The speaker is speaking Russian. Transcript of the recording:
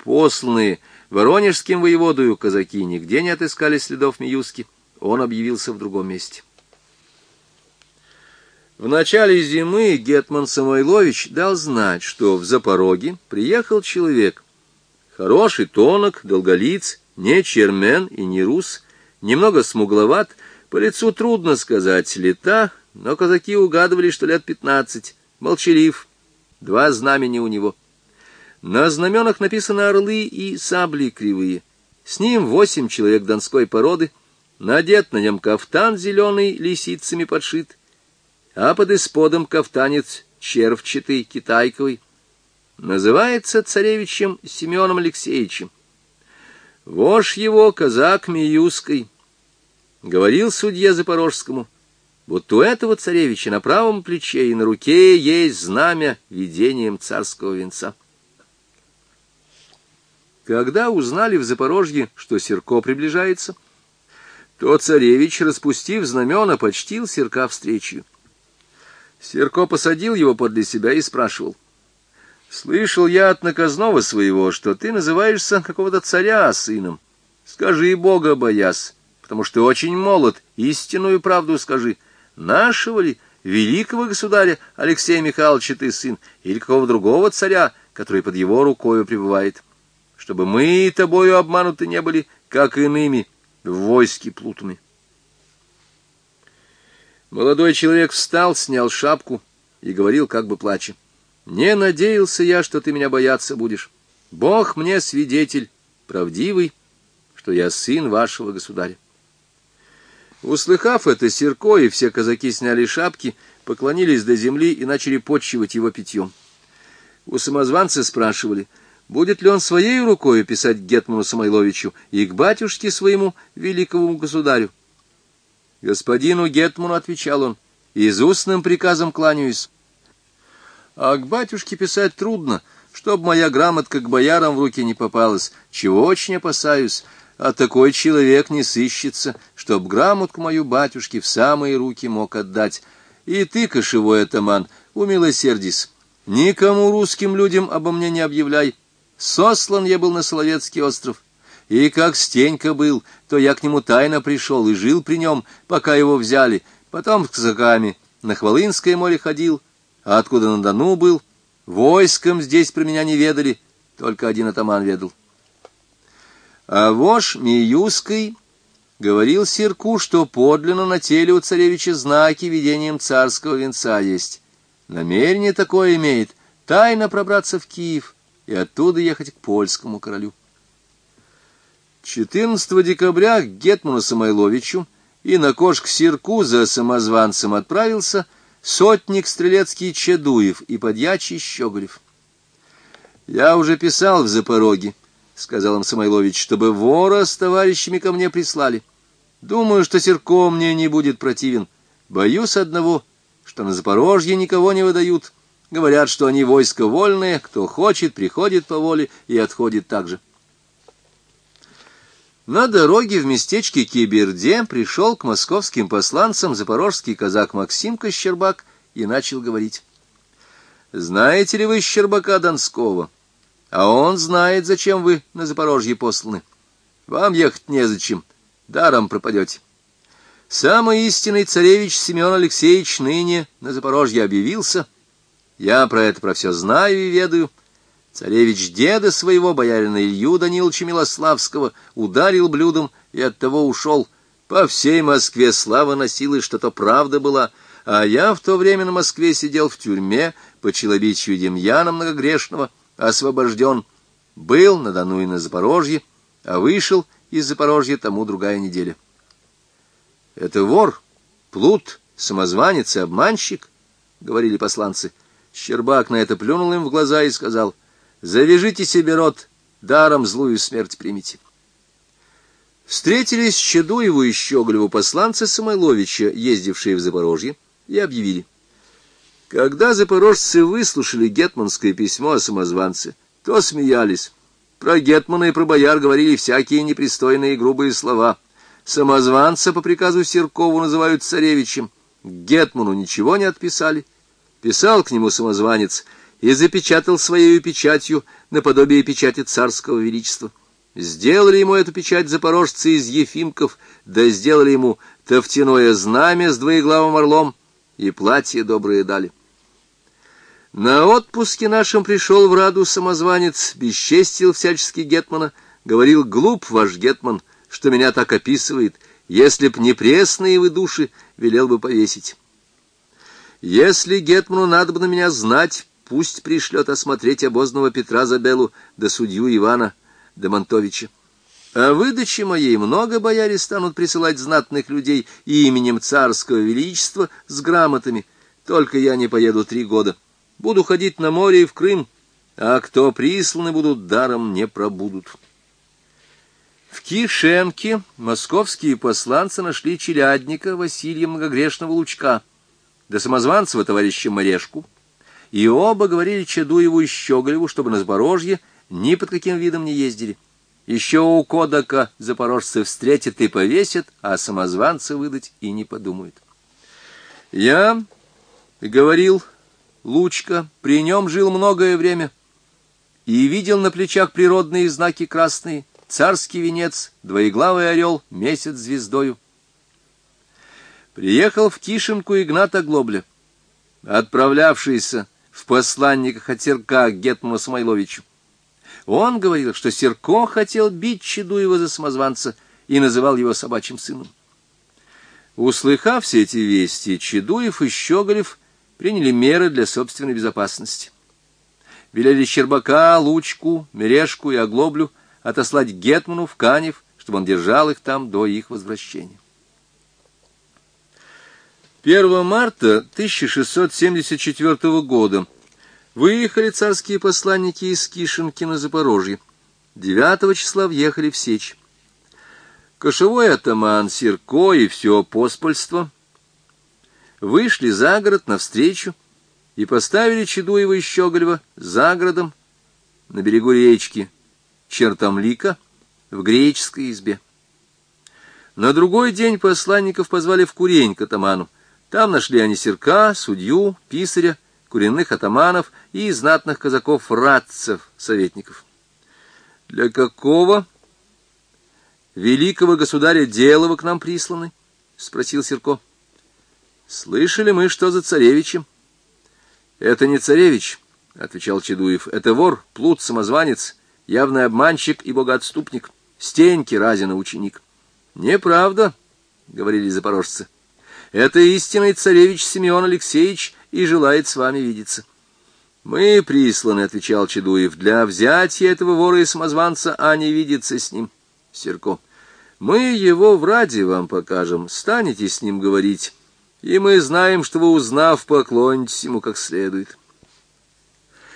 Посланные воронежским воеводою казаки нигде не отыскали следов Миюски. Он объявился в другом месте. В начале зимы гетман Самойлович дал знать, что в Запороге приехал человек. Хороший, тонок, долголиц, не чермен и не рус, немного смугловат, по лицу трудно сказать лета, но казаки угадывали, что лет 15, молчалив, 2 знамени у него. На знаменах написаны орлы и сабли кривые. С ним 8 человек донской породы, надет на нем кафтан зеленый, лисицами подшит, а под исподом кафтанец червчатый, китайковый. Называется царевичем Семеном Алексеевичем. Вождь его казак Миюской. Говорил судье Запорожскому, вот у этого царевича на правом плече и на руке есть знамя видением царского венца. Когда узнали в Запорожье, что Серко приближается, то царевич, распустив знамена, почтил Серка встречью. Серко посадил его подле себя и спрашивал: «Слышал я от наказного своего, что ты называешься какого-то царя сыном. Скажи Бога боясь, потому что ты очень молод, истинную правду скажи. Нашего ли, великого государя Алексея Михайловича ты сын, или какого другого царя, который под его рукою пребывает? Чтобы мы тобою обмануты не были, как иными в войске плутами». Молодой человек встал, снял шапку и говорил, как бы плача: «Не надеялся я, что ты меня бояться будешь. Бог мне свидетель правдивый, что я сын вашего государя». Услыхав это, Серко и все казаки сняли шапки, поклонились до земли и начали потчевать его питьем. У самозванца спрашивали, будет ли он своей рукой писать гетману Самойловичу и к батюшке своему, великому государю. «Господину гетману, — отвечал он, — из устным приказом кланяюсь. А к батюшке писать трудно, чтоб моя грамотка к боярам в руки не попалась, чего очень опасаюсь, а такой человек не сыщется, чтоб грамотку мою батюшке в самые руки мог отдать. И ты, кошевой атаман, умилосердись, никому русским людям обо мне не объявляй. Сослан я был на Соловецкий остров, и как Стенька был, то я к нему тайно пришел и жил при нем, пока его взяли. Потом с казаками на Хвалынское море ходил, а откуда на Дону был, войском здесь про меня не ведали, только один атаман ведал». А вождь Миюской говорил Серку, что подлинно на теле у царевича знаки видением царского венца есть. Намерение такое имеет — тайно пробраться в Киев и оттуда ехать к польскому королю. 14 декабря к гетману Самойловичу и на кош к Серку за самозванцем отправился сотник стрелецкий Чедуев и подьячий Щеголев. «Я уже писал в Запороге, — сказал им Самойлович, — чтобы вора с товарищами ко мне прислали. Думаю, что Серко мне не будет противен. Боюсь одного, что на Запорожье никого не выдают. Говорят, что они войско вольное, кто хочет, приходит по воле и отходит так же». На дороге в местечке Киберде пришел к московским посланцам запорожский казак Максим Кощербак и начал говорить: «Знаете ли вы Щербака Донского? А он знает, зачем вы на Запорожье посланы. Вам ехать незачем, даром пропадете. Самый истинный царевич Семен Алексеевич ныне на Запорожье объявился. Я про все знаю и ведаю. Царевич деда своего, боярина Илью Даниловича Милославского, ударил блюдом и оттого ушел. По всей Москве слава носилась, что то правда была, а я в то время на Москве сидел в тюрьме по челобитию Демьяна Многогрешного, освобожден, был на Дону и на Запорожье, а вышел из Запорожья тому другая неделя». «Это вор, плут, самозванец и обманщик», — говорили посланцы. Щербак на это плюнул им в глаза и сказал: «Завяжите себе рот, даром злую смерть примите». Встретились Чедуеву и Щеголеву посланцы Самойловича, ездившие в Запорожье, и объявили: когда запорожцы выслушали гетманское письмо о самозванце, то смеялись. Про гетмана и про бояр говорили всякие непристойные и грубые слова. Самозванца по приказу Серкову называют царевичем. К гетману ничего не отписали. Писал к нему самозванец: и запечатал своею печатью наподобие печати царского величества. Сделали ему эту печать запорожцы из ефимков, да сделали ему тофтяное знамя с двоеглавым орлом, и платье доброе дали. На отпуске нашим пришел в Раду самозванец, бесчестил всячески гетмана, говорил: глуп ваш гетман, что меня так описывает, если б не пресные вы души, велел бы повесить. Если гетману надо бы на меня знать, пусть пришлет осмотреть обозного Петра Забелу да судью Ивана Демонтовича. О выдаче моей много бояре станут присылать знатных людей именем царского величества с грамотами, только я не поеду 3 года. Буду ходить на море и в Крым, а кто присланы будут, даром не пробудут. В Кишенке московские посланцы нашли челядника Василия Многогрешного Лучка, да самозванцева товарища Марешку, и оба говорили Чадуеву и Щеголеву, чтобы на Запорожье ни под каким видом не ездили. Еще у Кодака запорожцы встретят и повесят, а самозванца выдать и не подумают. Я, говорил Лучка, при нем жил многое время и видел на плечах природные знаки красные, царский венец, двоеглавый орел, месяц звездою. Приехал в Кишинку Игнат Оглобля, отправлявшийся в посланниках от Серка к гетману Самойловичу. Он говорил, что Серко хотел бить Чадуева за самозванца и называл его собачьим сыном. Услыхав все эти вести, Чадуев и Щеголев приняли меры для собственной безопасности. Велели Щербака, Лучку, Мережку и Оглоблю отослать гетману в Канев, чтобы он держал их там до их возвращения. 1 марта 1674 года выехали царские посланники из Кишинки на Запорожье. 9 числа въехали в Сечь. Кошевой атаман Серко и все поспольство вышли за город навстречу и поставили Чадуева и Щеголева за городом на берегу речки Чертомлика в греческой избе. На другой день посланников позвали в Курень к атаману. Там нашли они Серка, судью, писаря, куренных атаманов и знатных казаков-радцев, советников. «Для какого великого государя дела вы к нам присланы?» — спросил Серко. «Слышали мы, что за царевичем?» «Это не царевич», — отвечал Чадуев. «Это вор, плут, самозванец, явный обманщик и богоотступник, Стеньки Разина ученик». «Неправда», — говорили запорожцы. «Это истинный царевич Симеон Алексеевич и желает с вами видеться». «Мы присланы», — отвечал Чадуев, — «для взятия этого вора и самозванца, а не видеться с ним». Серко. «Мы его в Раде вам покажем, станете с ним говорить, и мы знаем, что вы, узнав, поклонитесь ему как следует».